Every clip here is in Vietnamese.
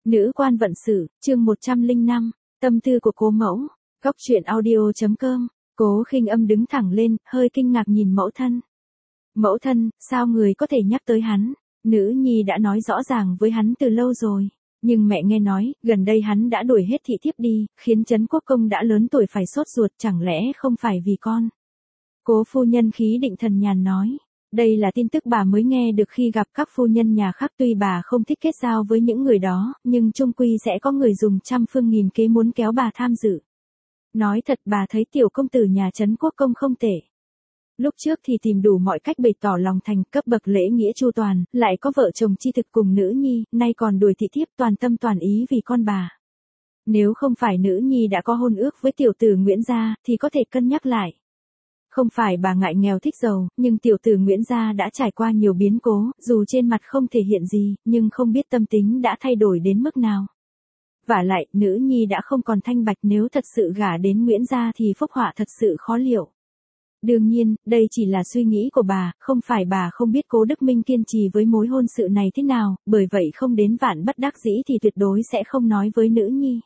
Nữ quan vận sự, chương 105, tâm tư của cố mẫu, góc truyện audio.com, Cố Khinh Âm đứng thẳng lên, hơi kinh ngạc nhìn mẫu thân. Mẫu thân, sao người có thể nhắc tới hắn? Nữ nhi đã nói rõ ràng với hắn từ lâu rồi. Nhưng mẹ nghe nói, gần đây hắn đã đuổi hết thị thiếp đi, khiến Trấn Quốc Công đã lớn tuổi phải sốt ruột, chẳng lẽ không phải vì con? Cố phu nhân khí định thần nhàn nói. Đây là tin tức bà mới nghe được khi gặp các phu nhân nhà khác, tuy bà không thích kết giao với những người đó, nhưng chung quy sẽ có người dùng trăm phương nghìn kế muốn kéo bà tham dự. Nói thật, bà thấy tiểu công tử nhà Trấn Quốc Công không tệ. Lúc trước thì tìm đủ mọi cách bày tỏ lòng thành, cấp bậc lễ nghĩa chu toàn, lại có vợ chồng chi thực cùng nữ nhi, nay còn đuổi thị thiếp, toàn tâm toàn ý vì con bà. Nếu không phải nữ nhi đã có hôn ước với tiểu tử Nguyễn gia, thì có thể cân nhắc lại. Không phải bà ngại nghèo thích giàu, nhưng tiểu tử Nguyễn gia đã trải qua nhiều biến cố, dù trên mặt không thể hiện gì, nhưng không biết tâm tính đã thay đổi đến mức nào. Vả lại, nữ nhi đã không còn thanh bạch, nếu thật sự gả đến Nguyễn gia thì phúc họa thật sự khó liệu. Đương nhiên, đây chỉ là suy nghĩ của bà, không phải bà không biết Cố Đức Minh kiên trì với mối hôn sự này thế nào, bởi vậy không đến vạn bất đắc dĩ thì tuyệt đối sẽ không nói với nữ nhi.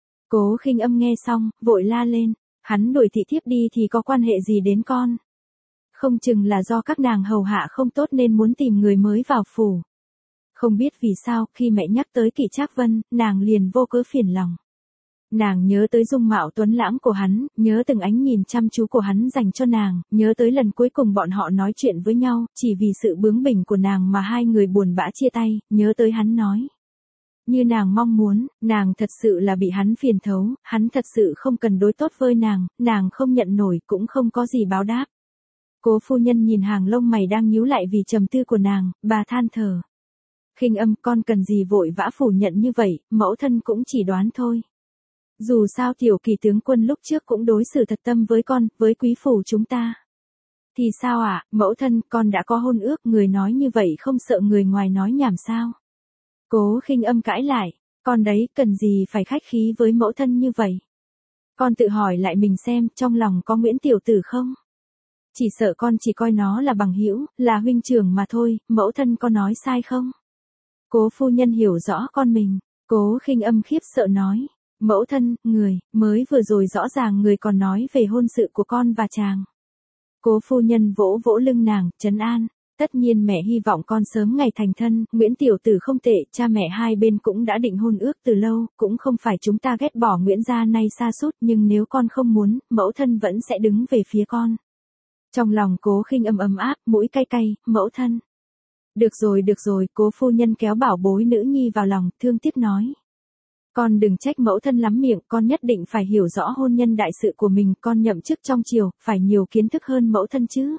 Cố Khinh Âm nghe xong, vội la lên, hắn đuổi thị thiếp đi thì có quan hệ gì đến con? Không chừng là do các nàng hầu hạ không tốt nên muốn tìm người mới vào phủ. Không biết vì sao, khi mẹ nhắc tới Kỷ Trác Vân, nàng liền vô cớ phiền lòng. Nàng nhớ tới dung mạo tuấn lãng của hắn, nhớ từng ánh nhìn chăm chú của hắn dành cho nàng, nhớ tới lần cuối cùng bọn họ nói chuyện với nhau, chỉ vì sự bướng bỉnh của nàng mà hai người buồn bã chia tay, nhớ tới hắn nói. Như nàng mong muốn, nàng thật sự là bị hắn phiền thấu, hắn thật sự không cần đối tốt với nàng không nhận nổi cũng không có gì báo đáp. Cố phu nhân nhìn hàng lông mày đang nhíu lại vì trầm tư của nàng, bà than thở. Khinh Âm, con cần gì vội vã phủ nhận như vậy, mẫu thân cũng chỉ đoán thôi. Dù sao tiểu Kỳ tướng quân lúc trước cũng đối xử thật tâm với con, với quý phủ chúng ta. Thì sao ạ, mẫu thân, con đã có hôn ước, người nói như vậy không sợ người ngoài nói nhảm sao? Cố Khinh Âm cãi lại, con đấy, cần gì phải khách khí với mẫu thân như vậy? Con tự hỏi lại mình xem, trong lòng có Nguyễn tiểu tử không? Chỉ sợ con chỉ coi nó là bằng hữu, là huynh trưởng mà thôi, mẫu thân có nói sai không? Cố phu nhân hiểu rõ con mình, Cố Khinh Âm khiếp sợ nói, mẫu thân, người, mới vừa rồi rõ ràng người còn nói về hôn sự của con và chàng. Cố phu nhân vỗ vỗ lưng nàng, trấn an, tất nhiên mẹ hy vọng con sớm ngày thành thân, Nguyễn tiểu tử không tệ, cha mẹ hai bên cũng đã định hôn ước từ lâu, cũng không phải chúng ta ghét bỏ Nguyễn gia nay sa sút, nhưng nếu con không muốn, mẫu thân vẫn sẽ đứng về phía con. Trong lòng Cố Khinh Âm ấm áp, mũi cay cay, mẫu thân. Được rồi, cố phu nhân kéo bảo bối nữ nhi vào lòng, thương tiếc nói. Con đừng trách mẫu thân lắm miệng, con nhất định phải hiểu rõ hôn nhân đại sự của mình, con nhậm chức trong triều, phải nhiều kiến thức hơn mẫu thân chứ.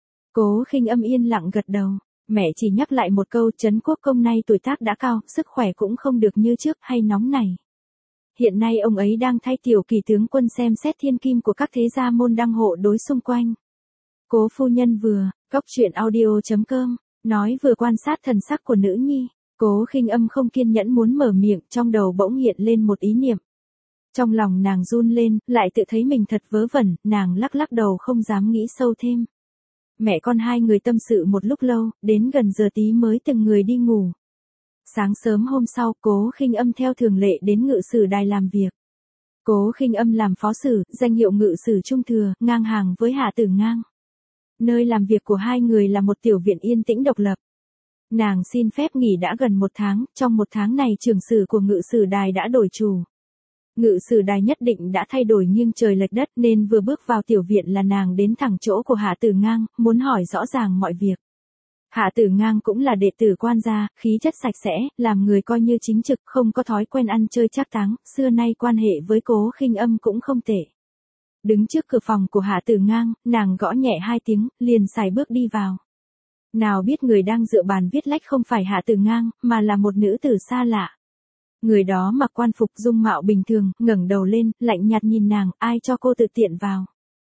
Cố Khinh Âm yên lặng gật đầu, mẹ chỉ nhắc lại một câu, Trấn Quốc Công nay tuổi tác đã cao, sức khỏe cũng không được như trước, hay nóng này. Hiện nay ông ấy đang thay tiểu Kỳ tướng quân xem xét thiên kim của các thế gia môn đăng hộ đối xung quanh. Cố phu nhân vừa, góc truyện audio.com, nói vừa quan sát thần sắc của nữ nhi. Cố Khinh Âm không kiên nhẫn muốn mở miệng, trong đầu bỗng hiện lên một ý niệm. Trong lòng nàng run lên, lại tự thấy mình thật vớ vẩn, nàng lắc lắc đầu không dám nghĩ sâu thêm. Mẹ con hai người tâm sự một lúc lâu, đến gần giờ tí mới từng người đi ngủ. Sáng sớm hôm sau, Cố Khinh Âm theo thường lệ đến ngự sử đài làm việc. Cố Khinh Âm làm phó sử, danh hiệu ngự sử trung thừa, ngang hàng với Hạ Tử Ngang. Nơi làm việc của hai người là một tiểu viện yên tĩnh độc lập. Nàng xin phép nghỉ đã gần một tháng, trong một tháng này trưởng sử của ngự sử đài đã đổi chủ. Ngự sử đài nhất định đã thay đổi nghiêng trời lệch đất nên vừa bước vào tiểu viện là nàng đến thẳng chỗ của Hạ Tử Ngang, muốn hỏi rõ ràng mọi việc. Hạ Tử Ngang cũng là đệ tử quan gia, khí chất sạch sẽ, làm người coi như chính trực, không có thói quen ăn chơi trác táng, xưa nay quan hệ với Cố Khinh Âm cũng không tệ. Đứng trước cửa phòng của Hạ Tử Ngang, nàng gõ nhẹ hai tiếng, liền sải bước đi vào. Nào biết người đang dựa bàn viết lách không phải Hạ Tử Ngang, mà là một nữ tử xa lạ. Người đó mặc quan phục dung mạo bình thường, ngẩng đầu lên, lạnh nhạt nhìn nàng, ai cho cô tự tiện vào.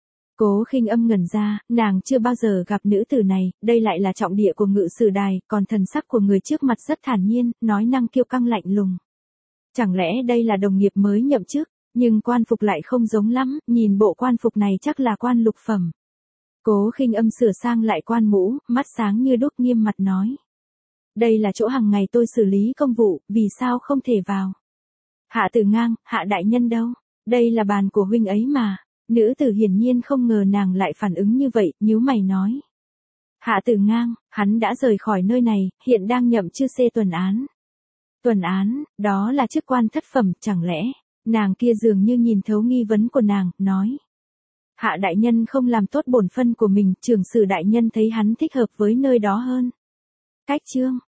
Cố Khinh Âm ngẩn ra, nàng chưa bao giờ gặp nữ tử này, đây lại là trọng địa của ngự sử đài, còn thần sắc của người trước mặt rất thản nhiên, nói năng kiêu căng lạnh lùng. Chẳng lẽ đây là đồng nghiệp mới nhậm chức, nhưng quan phục lại không giống lắm, nhìn bộ quan phục này chắc là quan lục phẩm. Cố Khinh Âm sửa sang lại quan mũ, mắt sáng như đuốc nghiêm mặt nói. Đây là chỗ hàng ngày tôi xử lý công vụ, vì sao không thể vào? Hạ Tử Ngang, Hạ đại nhân đâu? Đây là bàn của huynh ấy mà. Nữ tử hiển nhiên không ngờ nàng lại phản ứng như vậy, nhíu mày nói. Hạ Tử Ngang, hắn đã rời khỏi nơi này, hiện đang nhậm chư xê tuần án. Tuần án, đó là chức quan thất phẩm, chẳng lẽ? Nàng kia dường như nhìn thấu nghi vấn của nàng, nói. Hạ đại nhân không làm tốt bổn phân của mình, trưởng sử đại nhân thấy hắn thích hợp với nơi đó hơn. Cách chương